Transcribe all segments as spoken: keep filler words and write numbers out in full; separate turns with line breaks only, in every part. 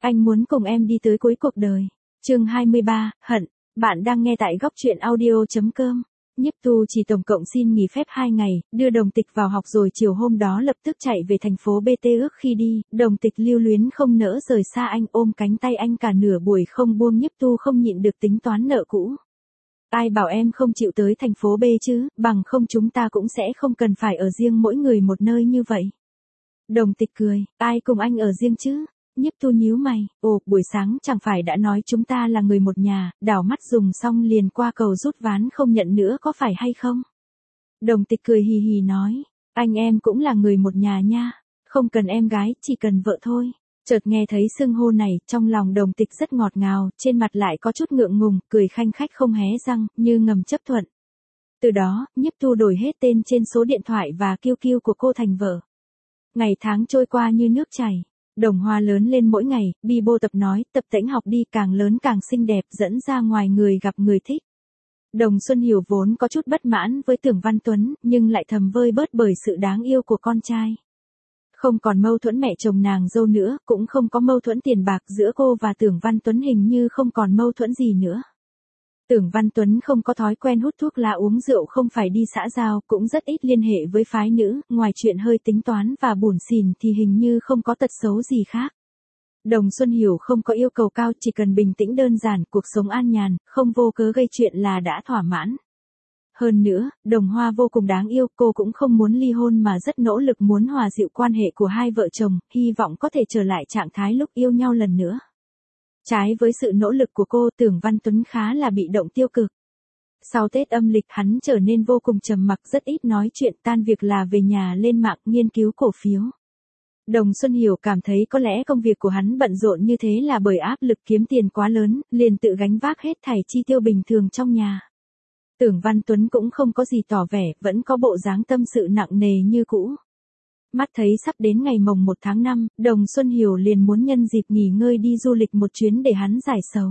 Anh muốn cùng em đi tới cuối cuộc đời. Chương hai mươi ba, hận. Bạn đang nghe tại góc truyện audio.com. Nhiếp Tu chỉ tổng cộng xin nghỉ phép hai ngày, đưa Đồng Tịch vào học rồi chiều hôm đó lập tức chạy về thành phố bê tê ước khi đi, Đồng Tịch lưu luyến không nỡ rời xa anh, ôm cánh tay anh cả nửa buổi không buông. Nhiếp Tu không nhịn được tính toán nợ cũ. Ai bảo em không chịu tới thành phố B chứ, bằng không chúng ta cũng sẽ không cần phải ở riêng mỗi người một nơi như vậy. Đồng Tịch cười, ai cùng anh ở riêng chứ? Nhiếp Tu nhíu mày, ồ, buổi sáng chẳng phải đã nói chúng ta là người một nhà, đảo mắt dùng xong liền qua cầu rút ván không nhận nữa có phải hay không? Đồng Tịch cười hì hì nói, anh em cũng là người một nhà nha, không cần em gái, chỉ cần vợ thôi. Chợt nghe thấy xưng hô này, trong lòng Đồng Tịch rất ngọt ngào, trên mặt lại có chút ngượng ngùng, cười khanh khách không hé răng, như ngầm chấp thuận. Từ đó, Nhiếp Tu đổi hết tên trên số điện thoại và kiu kiu của cô thành vợ. Ngày tháng trôi qua như nước chảy. Đồng Hoa lớn lên mỗi ngày, Bi Bô tập nói, tập tễnh học đi, càng lớn càng xinh đẹp, dẫn ra ngoài người gặp người thích. Đồng Xuân Hiểu vốn có chút bất mãn với Tưởng Văn Tuấn, nhưng lại thầm vơi bớt bởi sự đáng yêu của con trai. Không còn mâu thuẫn mẹ chồng nàng dâu nữa, cũng không có mâu thuẫn tiền bạc giữa cô và Tưởng Văn Tuấn, hình như không còn mâu thuẫn gì nữa. Tưởng Văn Tuấn không có thói quen hút thuốc lá uống rượu, không phải đi xã giao, cũng rất ít liên hệ với phái nữ, ngoài chuyện hơi tính toán và buồn xỉn thì hình như không có tật xấu gì khác. Đồng Xuân Hiểu không có yêu cầu cao, chỉ cần bình tĩnh đơn giản, cuộc sống an nhàn, không vô cớ gây chuyện là đã thỏa mãn. Hơn nữa, Đồng Hoa vô cùng đáng yêu, cô cũng không muốn ly hôn mà rất nỗ lực muốn hòa dịu quan hệ của hai vợ chồng, hy vọng có thể trở lại trạng thái lúc yêu nhau lần nữa. Trái với sự nỗ lực của cô, Tưởng Văn Tuấn khá là bị động tiêu cực. Sau Tết âm lịch hắn trở nên vô cùng trầm mặc, rất ít nói chuyện, tan việc là về nhà lên mạng nghiên cứu cổ phiếu. Đồng Xuân Hiểu cảm thấy có lẽ công việc của hắn bận rộn như thế là bởi áp lực kiếm tiền quá lớn, liền tự gánh vác hết thảy chi tiêu bình thường trong nhà. Tưởng Văn Tuấn cũng không có gì tỏ vẻ, vẫn có bộ dáng tâm sự nặng nề như cũ. Mắt thấy sắp đến ngày mồng một tháng năm, Đồng Xuân Hiểu liền muốn nhân dịp nghỉ ngơi đi du lịch một chuyến để hắn giải sầu.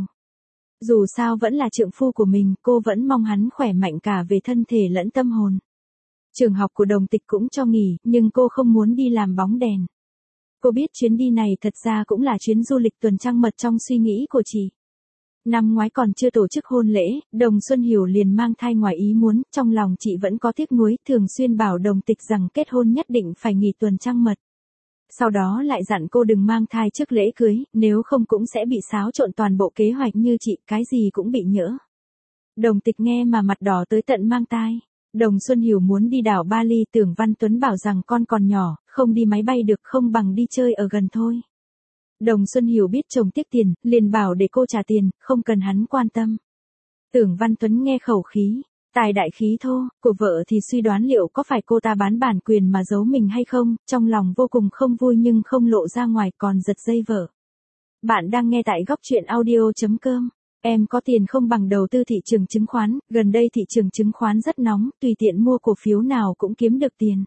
Dù sao vẫn là trượng phu của mình, cô vẫn mong hắn khỏe mạnh cả về thân thể lẫn tâm hồn. Trường học của Đồng Tịch cũng cho nghỉ, nhưng cô không muốn đi làm bóng đèn. Cô biết chuyến đi này thật ra cũng là chuyến du lịch tuần trăng mật trong suy nghĩ của chị. Năm ngoái còn chưa tổ chức hôn lễ, Đồng Xuân Hiểu liền mang thai ngoài ý muốn, trong lòng chị vẫn có tiếc nuối, thường xuyên bảo Đồng Tịch rằng kết hôn nhất định phải nghỉ tuần trăng mật. Sau đó lại dặn cô đừng mang thai trước lễ cưới, nếu không cũng sẽ bị xáo trộn toàn bộ kế hoạch như chị, cái gì cũng bị nhỡ. Đồng Tịch nghe mà mặt đỏ tới tận mang tai. Đồng Xuân Hiểu muốn đi đảo Bali, Tưởng Văn Tuấn bảo rằng con còn nhỏ, không đi máy bay được, không bằng đi chơi ở gần thôi. Đồng Xuân Hiểu biết chồng tiếc tiền, liền bảo để cô trả tiền, không cần hắn quan tâm. Tưởng Văn Tuấn nghe khẩu khí, tài đại khí thô, của vợ thì suy đoán liệu có phải cô ta bán bản quyền mà giấu mình hay không, trong lòng vô cùng không vui nhưng không lộ ra ngoài, còn giật dây vợ. Bạn đang nghe tại góc truyện audio.com. Em có tiền không bằng đầu tư thị trường chứng khoán, gần đây thị trường chứng khoán rất nóng, tùy tiện mua cổ phiếu nào cũng kiếm được tiền.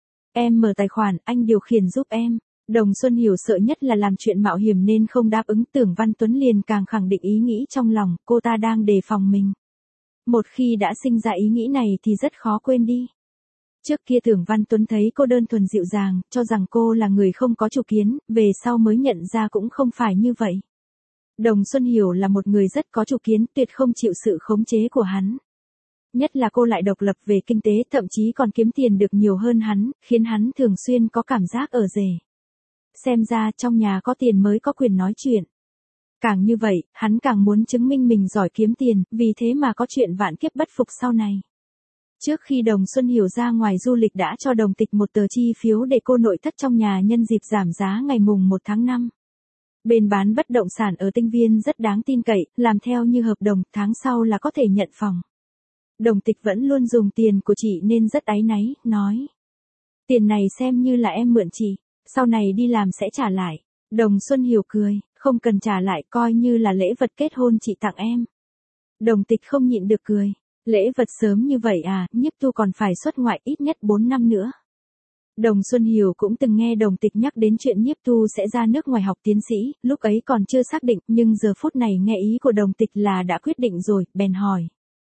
Em mở tài khoản, anh điều khiển giúp em. Đồng Xuân Hiểu sợ nhất là làm chuyện mạo hiểm nên không đáp ứng. Tưởng Văn Tuấn liền càng khẳng định ý nghĩ trong lòng, cô ta đang đề phòng mình. Một khi đã sinh ra ý nghĩ này thì rất khó quên đi. Trước kia Tưởng Văn Tuấn thấy cô đơn thuần dịu dàng, cho rằng cô là người không có chủ kiến, về sau mới nhận ra cũng không phải như vậy. Đồng Xuân Hiểu là một người rất có chủ kiến, tuyệt không chịu sự khống chế của hắn. Nhất là cô lại độc lập về kinh tế, thậm chí còn kiếm tiền được nhiều hơn hắn, khiến hắn thường xuyên có cảm giác ở rể. Xem ra trong nhà có tiền mới có quyền nói chuyện. Càng như vậy, hắn càng muốn chứng minh mình giỏi kiếm tiền, vì thế mà có chuyện vạn kiếp bất phục sau này. Trước khi Đồng Xuân Hiểu ra ngoài du lịch đã cho Đồng Tịch một tờ chi phiếu để cô nội thất trong nhà nhân dịp giảm giá ngày mùng một tháng năm. Bên bán bất động sản ở Tinh Viên rất đáng tin cậy, làm theo như hợp đồng, tháng sau là có thể nhận phòng. Đồng Tịch vẫn luôn dùng tiền của chị nên rất áy náy, nói. Tiền này xem như là em mượn chị, sau này đi làm sẽ trả lại. Đồng Xuân Hiểu cười, không cần trả lại, coi như là lễ vật kết hôn chị tặng em. Đồng Tịch không nhịn được cười, lễ vật sớm như vậy à, Nhiếp Tu còn phải xuất ngoại ít nhất bốn năm nữa. Đồng Xuân Hiểu cũng từng nghe Đồng Tịch nhắc đến chuyện Nhiếp Tu sẽ ra nước ngoài học tiến sĩ, lúc ấy còn chưa xác định, nhưng giờ phút này nghe ý của Đồng Tịch là đã quyết định rồi, bèn hỏi.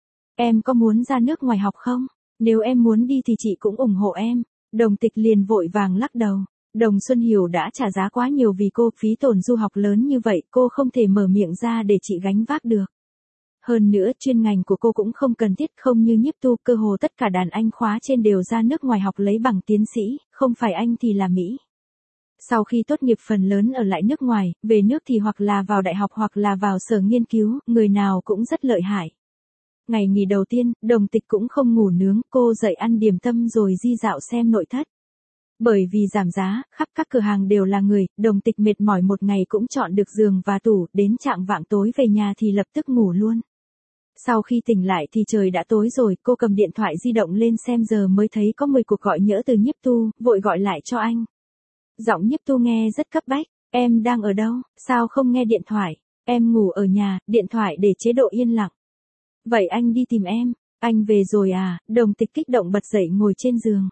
Em có muốn ra nước ngoài học không? Nếu em muốn đi thì chị cũng ủng hộ em. Đồng Tịch liền vội vàng lắc đầu. Đồng Xuân Hiểu đã trả giá quá nhiều vì cô, phí tổn du học lớn như vậy, cô không thể mở miệng ra để chị gánh vác được. Hơn nữa, chuyên ngành của cô cũng không cần thiết, không như Nhiếp Tu, cơ hồ tất cả đàn anh khóa trên đều ra nước ngoài học lấy bằng tiến sĩ, không phải Anh thì là Mỹ. Sau khi tốt nghiệp phần lớn ở lại nước ngoài, về nước thì hoặc là vào đại học hoặc là vào sở nghiên cứu, người nào cũng rất lợi hại. Ngày nghỉ đầu tiên, Đồng Tịch cũng không ngủ nướng, cô dậy ăn điểm tâm rồi di dạo xem nội thất. Bởi vì giảm giá, khắp các cửa hàng đều là người, Đồng Tịch mệt mỏi một ngày cũng chọn được giường và tủ, đến chạng vạng tối về nhà thì lập tức ngủ luôn. Sau khi tỉnh lại thì trời đã tối rồi, cô cầm điện thoại di động lên xem giờ mới thấy có mười cuộc gọi nhỡ từ Nhiếp Tu, vội gọi lại cho anh. Giọng Nhiếp Tu nghe rất cấp bách, em đang ở đâu, sao không nghe điện thoại, em ngủ ở nhà, điện thoại để chế độ yên lặng. Vậy anh đi tìm em, anh về rồi à, Đồng Tịch kích động bật dậy ngồi trên giường.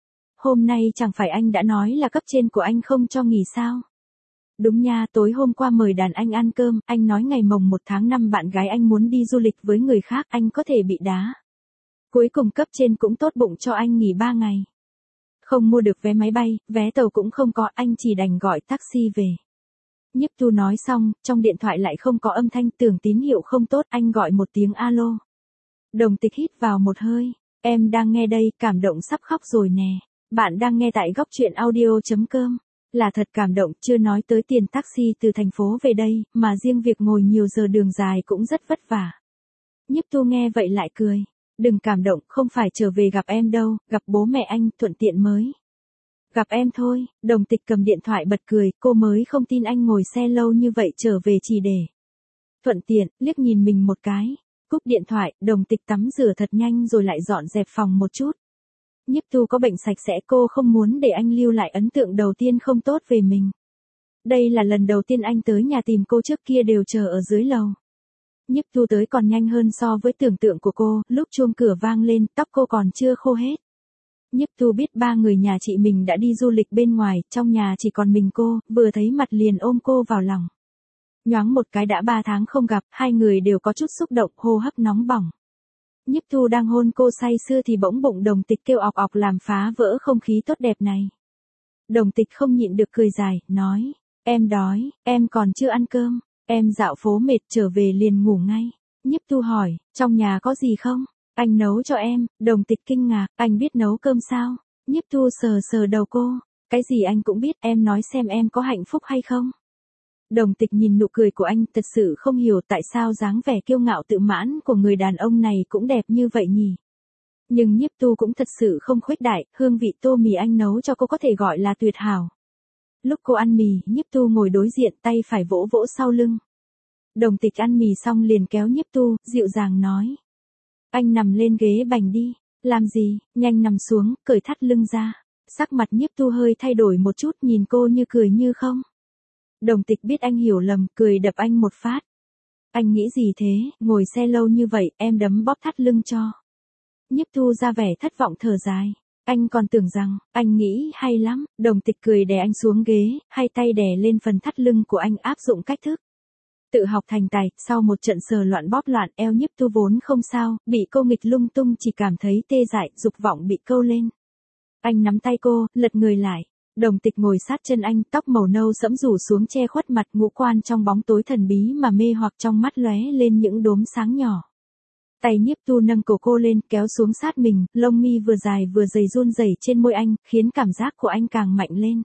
Hôm nay chẳng phải anh đã nói là cấp trên của anh không cho nghỉ sao? Đúng nha, tối hôm qua mời đàn anh ăn cơm, anh nói ngày mồng một tháng năm bạn gái anh muốn đi du lịch với người khác, anh có thể bị đá. Cuối cùng cấp trên cũng tốt bụng cho anh nghỉ ba ngày. Không mua được vé máy bay, vé tàu cũng không có, anh chỉ đành gọi taxi về. Nhiếp Tu nói xong, trong điện thoại lại không có âm thanh, tưởng tín hiệu không tốt, anh gọi một tiếng alo. Đồng Tịch hít vào một hơi, em đang nghe đây, cảm động sắp khóc rồi nè. Bạn đang nghe tại góc truyện audio.com. Là thật cảm động, chưa nói tới tiền taxi từ thành phố về đây, mà riêng việc ngồi nhiều giờ đường dài cũng rất vất vả. Nhiếp Tu nghe vậy lại cười. Đừng cảm động, không phải trở về gặp em đâu, gặp bố mẹ anh, thuận tiện mới. Gặp em thôi, Đồng Tịch cầm điện thoại bật cười, cô mới không tin anh ngồi xe lâu như vậy trở về chỉ để. Thuận tiện, liếc nhìn mình một cái. Cúp điện thoại, Đồng Tịch tắm rửa thật nhanh rồi lại dọn dẹp phòng một chút. Nhiếp Tu có bệnh sạch sẽ, cô không muốn để anh lưu lại ấn tượng đầu tiên không tốt về mình. Đây là lần đầu tiên anh tới nhà tìm cô, trước kia đều chờ ở dưới lầu. Nhiếp Tu tới còn nhanh hơn so với tưởng tượng của cô, lúc chuông cửa vang lên, tóc cô còn chưa khô hết. Nhiếp Tu biết ba người nhà chị mình đã đi du lịch bên ngoài, trong nhà chỉ còn mình cô, vừa thấy mặt liền ôm cô vào lòng. Nhoáng một cái đã ba tháng không gặp, hai người đều có chút xúc động, hô hấp nóng bỏng. Nhiếp Tu đang hôn cô say sưa thì bỗng bụng Đồng Tịch kêu ọc ọc làm phá vỡ không khí tốt đẹp này. Đồng Tịch không nhịn được cười dài, nói, em đói, em còn chưa ăn cơm, em dạo phố mệt trở về liền ngủ ngay. Nhiếp Tu hỏi, trong nhà có gì không? Anh nấu cho em. Đồng Tịch kinh ngạc, anh biết nấu cơm sao? Nhiếp Tu sờ sờ đầu cô, cái gì anh cũng biết, em nói xem em có hạnh phúc hay không? Đồng Tịch nhìn nụ cười của anh, thật sự không hiểu tại sao dáng vẻ kiêu ngạo tự mãn của người đàn ông này cũng đẹp như vậy nhỉ. Nhưng Nhiếp Tu cũng thật sự không khuếch đại, hương vị tô mì anh nấu cho cô có thể gọi là tuyệt hảo. Lúc cô ăn mì, Nhiếp Tu ngồi đối diện, tay phải vỗ vỗ sau lưng. Đồng Tịch ăn mì xong liền kéo Nhiếp Tu, dịu dàng nói. Anh nằm lên ghế bành đi. Làm gì, nhanh nằm xuống, cởi thắt lưng ra. Sắc mặt Nhiếp Tu hơi thay đổi một chút, nhìn cô như cười như không. Đồng Tịch biết anh hiểu lầm, cười đập anh một phát. Anh nghĩ gì thế, ngồi xe lâu như vậy, em đấm bóp thắt lưng cho. Nhiếp Tu ra vẻ thất vọng thở dài. Anh còn tưởng rằng, anh nghĩ hay lắm. Đồng Tịch cười đè anh xuống ghế, hai tay đè lên phần thắt lưng của anh, áp dụng cách thức. Tự học thành tài, sau một trận sờ loạn bóp loạn, eo Nhiếp Tu vốn không sao, bị cô nghịch lung tung chỉ cảm thấy tê dại, dục vọng bị câu lên. Anh nắm tay cô, lật người lại. Đồng Tịch ngồi sát chân anh, tóc màu nâu sẫm rủ xuống che khuất mặt, ngũ quan trong bóng tối thần bí mà mê hoặc, trong mắt lóe lên những đốm sáng nhỏ. Tay Nhiếp Tu nâng cổ cô lên, kéo xuống sát mình, lông mi vừa dài vừa dày run rẩy trên môi anh, khiến cảm giác của anh càng mạnh lên.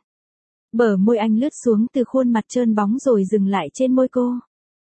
Bờ môi anh lướt xuống từ khuôn mặt trơn bóng rồi dừng lại trên môi cô.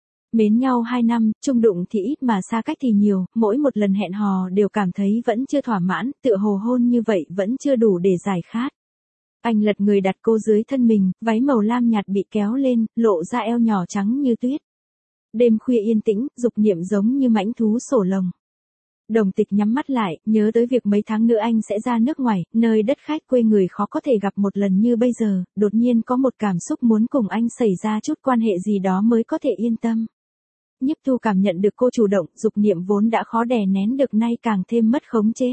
Mến nhau hai năm, chung đụng thì ít mà xa cách thì nhiều, mỗi một lần hẹn hò đều cảm thấy vẫn chưa thỏa mãn, tựa hồ hôn như vậy vẫn chưa đủ để giải khát. Anh lật người đặt cô dưới thân mình, váy màu lam nhạt bị kéo lên, lộ ra eo nhỏ trắng như tuyết. Đêm khuya yên tĩnh, dục niệm giống như mãnh thú sổ lồng. Đồng Tịch nhắm mắt lại, nhớ tới việc mấy tháng nữa anh sẽ ra nước ngoài, nơi đất khách quê người khó có thể gặp một lần như bây giờ, đột nhiên có một cảm xúc muốn cùng anh xảy ra chút quan hệ gì đó mới có thể yên tâm. Nhiếp Tu cảm nhận được cô chủ động, dục niệm vốn đã khó đè nén được nay càng thêm mất khống chế.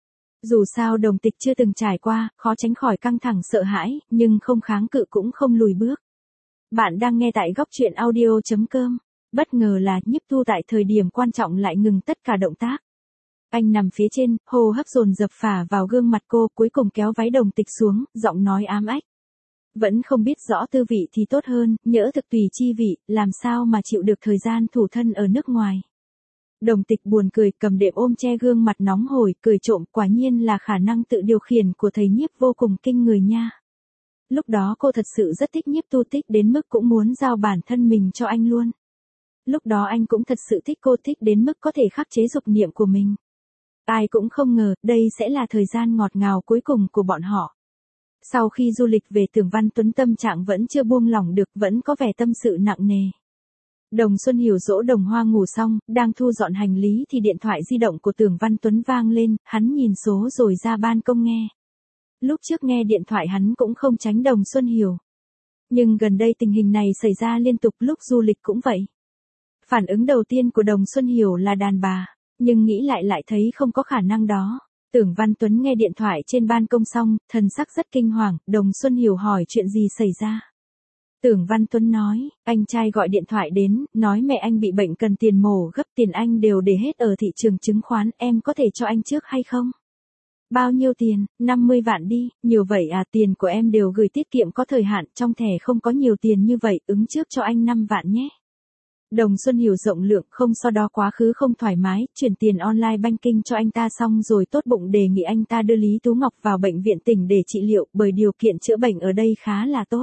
Dù sao Đồng Tịch chưa từng trải qua, khó tránh khỏi căng thẳng sợ hãi, nhưng không kháng cự cũng không lùi bước. Bạn đang nghe tại góc truyện audio.com. Bất ngờ là Nhiếp Tu tại thời điểm quan trọng lại ngừng tất cả động tác. Anh nằm phía trên, hô hấp dồn dập phả vào gương mặt cô, cuối cùng kéo váy Đồng Tịch xuống, giọng nói ám ách. Vẫn không biết rõ tư vị thì tốt hơn, nhỡ thực tùy chi vị, làm sao mà chịu được thời gian thủ thân ở nước ngoài. Đồng Tịch buồn cười, cầm đệm ôm che gương mặt nóng hổi, cười trộm, quả nhiên là khả năng tự điều khiển của thầy Nhiếp vô cùng kinh người nha. Lúc đó cô thật sự rất thích Nhiếp Tu Tích đến mức cũng muốn giao bản thân mình cho anh luôn. Lúc đó anh cũng thật sự thích cô, thích đến mức có thể khắc chế dục niệm của mình. Ai cũng không ngờ, đây sẽ là thời gian ngọt ngào cuối cùng của bọn họ. Sau khi du lịch về, Tưởng Văn Tuấn tâm trạng vẫn chưa buông lỏng được, vẫn có vẻ tâm sự nặng nề. Đồng Xuân Hiểu dỗ Đồng Hoa ngủ xong, đang thu dọn hành lý thì điện thoại di động của Tưởng Văn Tuấn vang lên, hắn nhìn số rồi ra ban công nghe. Lúc trước nghe điện thoại hắn cũng không tránh Đồng Xuân Hiểu. Nhưng gần đây tình hình này xảy ra liên tục, lúc du lịch cũng vậy. Phản ứng đầu tiên của Đồng Xuân Hiểu là đàn bà, nhưng nghĩ lại lại thấy không có khả năng đó. Tưởng Văn Tuấn nghe điện thoại trên ban công xong, thần sắc rất kinh hoàng, Đồng Xuân Hiểu hỏi chuyện gì xảy ra. Tưởng Văn Tuấn nói, anh trai gọi điện thoại đến, nói mẹ anh bị bệnh cần tiền mổ gấp, tiền anh đều để hết ở thị trường chứng khoán, em có thể cho anh trước hay không? Bao nhiêu tiền? năm mươi vạn đi, nhiều vậy à, tiền của em đều gửi tiết kiệm có thời hạn, trong thẻ không có nhiều tiền như vậy, ứng trước cho anh năm vạn nhé. Đồng Xuân Hiểu rộng lượng, không, sau đó quá khứ không thoải mái, chuyển tiền online banking cho anh ta xong rồi tốt bụng đề nghị anh ta đưa Lý Tú Ngọc vào bệnh viện tỉnh để trị liệu, bởi điều kiện chữa bệnh ở đây khá là tốt.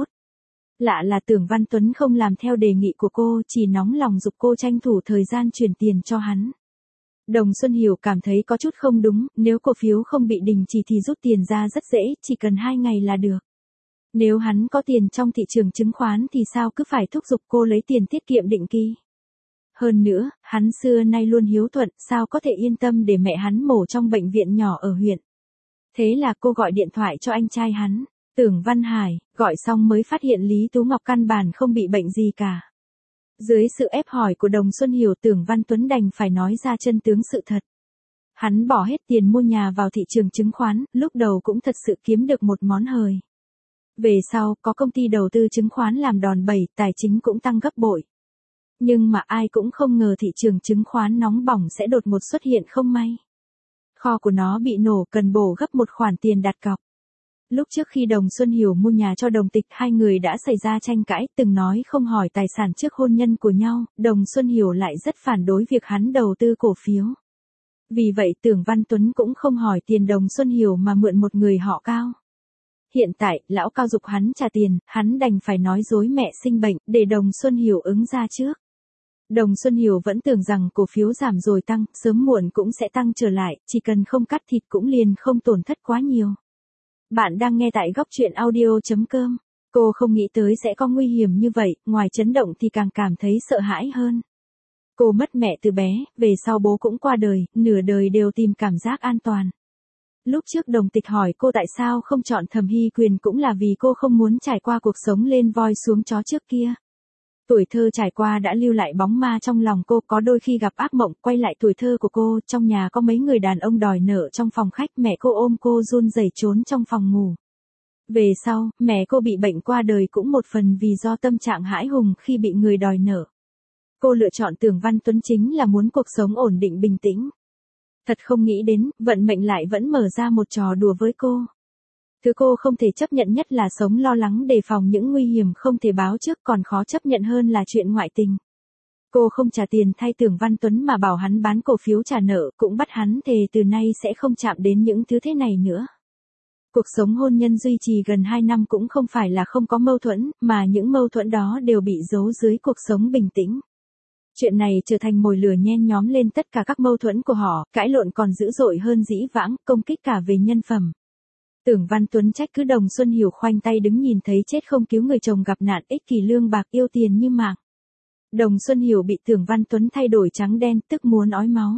Lạ là Tưởng Văn Tuấn không làm theo đề nghị của cô, chỉ nóng lòng giục cô tranh thủ thời gian chuyển tiền cho hắn. Đồng Xuân Hiểu cảm thấy có chút không đúng, nếu cổ phiếu không bị đình chỉ thì rút tiền ra rất dễ, chỉ cần hai ngày là được. Nếu hắn có tiền trong thị trường chứng khoán thì sao cứ phải thúc giục cô lấy tiền tiết kiệm định kỳ. Hơn nữa, hắn xưa nay luôn hiếu thuận, sao có thể yên tâm để mẹ hắn mổ trong bệnh viện nhỏ ở huyện. Thế là cô gọi điện thoại cho anh trai hắn, Tưởng Văn Hải, gọi xong mới phát hiện Lý Tú Ngọc căn bản không bị bệnh gì cả. Dưới sự ép hỏi của Đồng Xuân Hiểu, Tưởng Văn Tuấn đành phải nói ra chân tướng sự thật. Hắn bỏ hết tiền mua nhà vào thị trường chứng khoán, lúc đầu cũng thật sự kiếm được một món hời. Về sau, có công ty đầu tư chứng khoán làm đòn bẩy, tài chính cũng tăng gấp bội. Nhưng mà ai cũng không ngờ thị trường chứng khoán nóng bỏng sẽ đột ngột xuất hiện không may. Kho của nó bị nổ, cần bổ gấp một khoản tiền đặt cọc. Lúc trước khi Đồng Xuân Hiểu mua nhà cho Đồng Tịch, hai người đã xảy ra tranh cãi, từng nói không hỏi tài sản trước hôn nhân của nhau, Đồng Xuân Hiểu lại rất phản đối việc hắn đầu tư cổ phiếu. Vì vậy Tưởng Văn Tuấn cũng không hỏi tiền Đồng Xuân Hiểu mà mượn một người họ Cao. Hiện tại, lão Cao giục hắn trả tiền, hắn đành phải nói dối mẹ sinh bệnh, để Đồng Xuân Hiểu ứng ra trước. Đồng Xuân Hiểu vẫn tưởng rằng cổ phiếu giảm rồi tăng, sớm muộn cũng sẽ tăng trở lại, chỉ cần không cắt thịt cũng liền không tổn thất quá nhiều. Bạn đang nghe tại góc truyện audio chấm com. Cô không nghĩ tới sẽ có nguy hiểm như vậy, ngoài chấn động thì càng cảm thấy sợ hãi hơn. Cô mất mẹ từ bé, về sau bố cũng qua đời, nửa đời đều tìm cảm giác an toàn. Lúc trước Đồng Tịch hỏi cô tại sao không chọn Thẩm Hy Quyền cũng là vì cô không muốn trải qua cuộc sống lên voi xuống chó trước kia. Tuổi thơ trải qua đã lưu lại bóng ma trong lòng cô, có đôi khi gặp ác mộng, quay lại tuổi thơ của cô, trong nhà có mấy người đàn ông đòi nợ trong phòng khách, mẹ cô ôm cô run rẩy trốn trong phòng ngủ. Về sau, mẹ cô bị bệnh qua đời cũng một phần vì do tâm trạng hãi hùng khi bị người đòi nợ. Cô lựa chọn Tưởng Văn Tuấn chính là muốn cuộc sống ổn định bình tĩnh. Thật không nghĩ đến, vận mệnh lại vẫn mở ra một trò đùa với cô. Thứ cô không thể chấp nhận nhất là sống lo lắng đề phòng những nguy hiểm không thể báo trước, còn khó chấp nhận hơn là chuyện ngoại tình. Cô không trả tiền thay Tưởng Văn Tuấn mà bảo hắn bán cổ phiếu trả nợ, cũng bắt hắn thề từ nay sẽ không chạm đến những thứ thế này nữa. Cuộc sống hôn nhân duy trì gần hai năm cũng không phải là không có mâu thuẫn, mà những mâu thuẫn đó đều bị giấu dưới cuộc sống bình tĩnh. Chuyện này trở thành mồi lửa nhen nhóm lên tất cả các mâu thuẫn của họ, cãi lộn còn dữ dội hơn dĩ vãng, công kích cả về nhân phẩm. Tưởng Văn Tuấn trách cứ Đồng Xuân Hiểu khoanh tay đứng nhìn thấy chết không cứu người chồng gặp nạn, ích kỷ lương bạc yêu tiền như mạng. Đồng Xuân Hiểu bị Tưởng Văn Tuấn thay đổi trắng đen, tức muốn ói máu.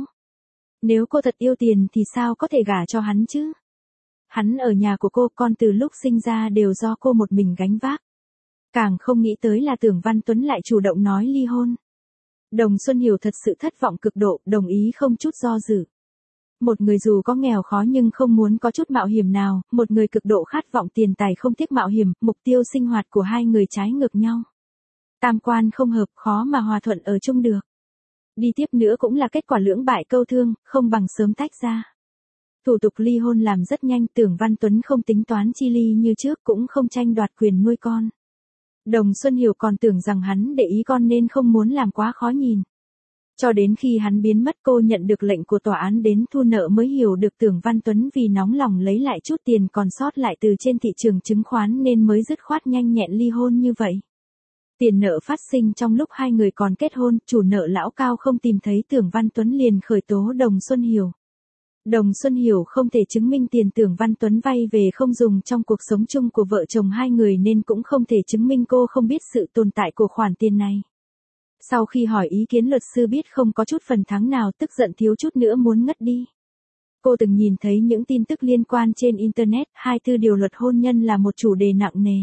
Nếu cô thật yêu tiền thì sao có thể gả cho hắn chứ? Hắn ở nhà của cô, con từ lúc sinh ra đều do cô một mình gánh vác. Càng không nghĩ tới là Tưởng Văn Tuấn lại chủ động nói ly hôn. Đồng Xuân Hiểu thật sự thất vọng cực độ, đồng ý không chút do dự. Một người dù có nghèo khó nhưng không muốn có chút mạo hiểm nào, một người cực độ khát vọng tiền tài không tiếc mạo hiểm, mục tiêu sinh hoạt của hai người trái ngược nhau. Tam quan không hợp, khó mà hòa thuận ở chung được. Đi tiếp nữa cũng là kết quả lưỡng bại câu thương, không bằng sớm tách ra. Thủ tục ly hôn làm rất nhanh, Tưởng Văn Tuấn không tính toán chi ly như trước, cũng không tranh đoạt quyền nuôi con. Đồng Xuân Hiểu còn tưởng rằng hắn để ý con nên không muốn làm quá khó nhìn. Cho đến khi hắn biến mất, cô nhận được lệnh của tòa án đến thu nợ mới hiểu được Tưởng Văn Tuấn vì nóng lòng lấy lại chút tiền còn sót lại từ trên thị trường chứng khoán nên mới dứt khoát nhanh nhẹn ly hôn như vậy. Tiền nợ phát sinh trong lúc hai người còn kết hôn, chủ nợ lão Cao không tìm thấy Tưởng Văn Tuấn liền khởi tố Đồng Xuân Hiểu. Đồng Xuân Hiểu không thể chứng minh tiền Tưởng Văn Tuấn vay về không dùng trong cuộc sống chung của vợ chồng hai người nên cũng không thể chứng minh cô không biết sự tồn tại của khoản tiền này. Sau khi hỏi ý kiến luật sư biết không có chút phần thắng nào, tức giận thiếu chút nữa muốn ngất đi. Cô từng nhìn thấy những tin tức liên quan trên Internet, hai mươi tư điều luật hôn nhân là một chủ đề nặng nề.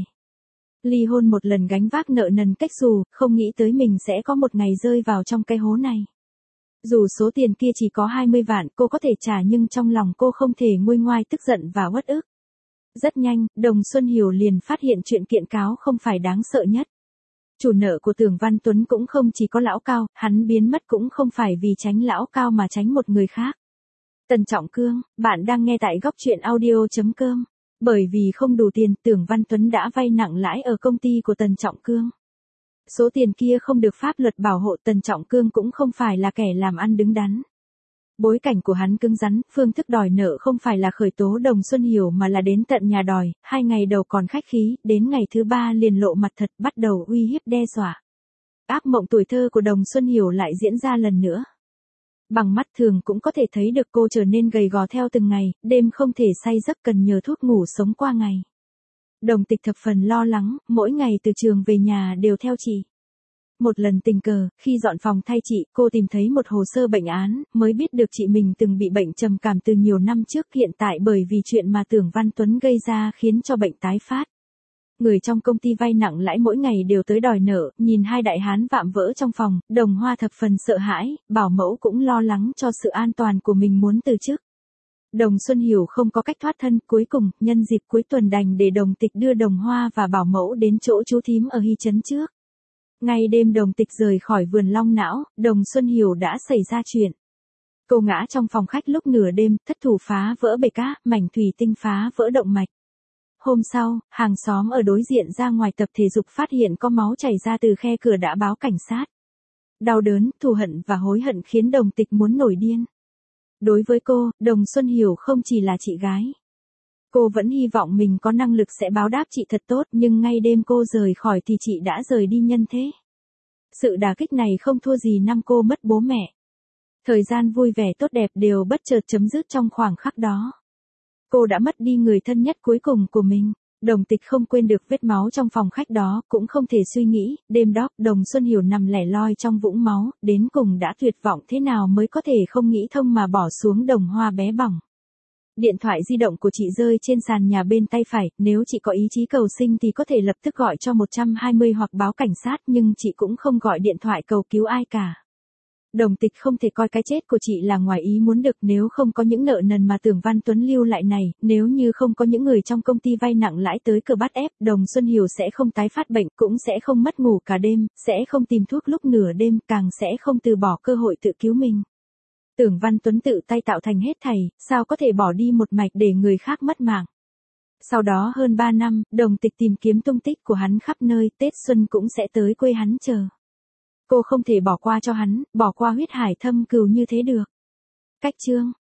Ly hôn một lần gánh vác nợ nần cách xù, không nghĩ tới mình sẽ có một ngày rơi vào trong cái hố này. Dù số tiền kia chỉ có hai mươi vạn cô có thể trả nhưng trong lòng cô không thể nguôi ngoai tức giận và uất ức. Rất nhanh, Đồng Xuân Hiểu liền phát hiện chuyện kiện cáo không phải đáng sợ nhất. Chủ nợ của Tưởng Văn Tuấn cũng không chỉ có lão Cao, hắn biến mất cũng không phải vì tránh lão Cao mà tránh một người khác. Tần Trọng Cương, bạn đang nghe tại góc truyện audio chấm com. Bởi vì không đủ tiền, Tưởng Văn Tuấn đã vay nặng lãi ở công ty của Tần Trọng Cương. Số tiền kia không được pháp luật bảo hộ, Tần Trọng Cương cũng không phải là kẻ làm ăn đứng đắn. Bối cảnh của hắn cứng rắn, phương thức đòi nợ không phải là khởi tố Đồng Xuân Hiểu mà là đến tận nhà đòi, hai ngày đầu còn khách khí, đến ngày thứ ba liền lộ mặt thật, bắt đầu uy hiếp đe dọa. Ác mộng tuổi thơ của Đồng Xuân Hiểu lại diễn ra lần nữa. Bằng mắt thường cũng có thể thấy được cô trở nên gầy gò theo từng ngày, đêm không thể say giấc cần nhờ thuốc ngủ sống qua ngày. Đồng Tịch thập phần lo lắng, mỗi ngày từ trường về nhà đều theo chị. Một lần tình cờ, khi dọn phòng thay chị, cô tìm thấy một hồ sơ bệnh án, mới biết được chị mình từng bị bệnh trầm cảm từ nhiều năm trước, hiện tại bởi vì chuyện mà Tưởng Văn Tuấn gây ra khiến cho bệnh tái phát. Người trong công ty vay nặng lãi mỗi ngày đều tới đòi nợ, nhìn hai đại hán vạm vỡ trong phòng, Đồng Hoa thập phần sợ hãi, bảo mẫu cũng lo lắng cho sự an toàn của mình muốn từ chức. Đồng Xuân Hiểu không có cách thoát thân, cuối cùng, nhân dịp cuối tuần đành để Đồng Tịch đưa Đồng Hoa và bảo mẫu đến chỗ chú thím ở Hy Trấn trước. Ngay đêm Đồng Tịch rời khỏi vườn long não, Đồng Xuân Hiểu đã xảy ra chuyện. Cô ngã trong phòng khách lúc nửa đêm, thất thủ phá vỡ bể cá, mảnh thủy tinh phá vỡ động mạch. Hôm sau, hàng xóm ở đối diện ra ngoài tập thể dục phát hiện có máu chảy ra từ khe cửa đã báo cảnh sát. Đau đớn, thù hận và hối hận khiến Đồng Tịch muốn nổi điên. Đối với cô, Đồng Xuân Hiểu không chỉ là chị gái. Cô vẫn hy vọng mình có năng lực sẽ báo đáp chị thật tốt, nhưng ngay đêm cô rời khỏi thì chị đã rời đi nhân thế. Sự đả kích này không thua gì năm cô mất bố mẹ. Thời gian vui vẻ tốt đẹp đều bất chợt chấm dứt trong khoảng khắc đó. Cô đã mất đi người thân nhất cuối cùng của mình. Đồng Tịch không quên được vết máu trong phòng khách đó, cũng không thể suy nghĩ, đêm đó, Đồng Xuân Hiểu nằm lẻ loi trong vũng máu, đến cùng đã tuyệt vọng thế nào mới có thể không nghĩ thông mà bỏ xuống Đồng Hoa bé bỏng. Điện thoại di động của chị rơi trên sàn nhà bên tay phải, nếu chị có ý chí cầu sinh thì có thể lập tức gọi cho một hai không hoặc báo cảnh sát, nhưng chị cũng không gọi điện thoại cầu cứu ai cả. Đồng Tịch không thể coi cái chết của chị là ngoài ý muốn được, nếu không có những nợ nần mà Tưởng Văn Tuấn lưu lại này, nếu như không có những người trong công ty vay nặng lãi tới cửa bắt ép, Đồng Xuân Hiểu sẽ không tái phát bệnh, cũng sẽ không mất ngủ cả đêm, sẽ không tìm thuốc lúc nửa đêm, càng sẽ không từ bỏ cơ hội tự cứu mình. Tưởng Văn Tuấn tự tay tạo thành hết thảy, sao có thể bỏ đi một mạch để người khác mất mạng. Sau đó hơn ba năm, Đồng Tịch tìm kiếm tung tích của hắn khắp nơi, Tết Xuân cũng sẽ tới quê hắn chờ. Cô không thể bỏ qua cho hắn, bỏ qua huyết hải thâm cừu như thế được. Cách chương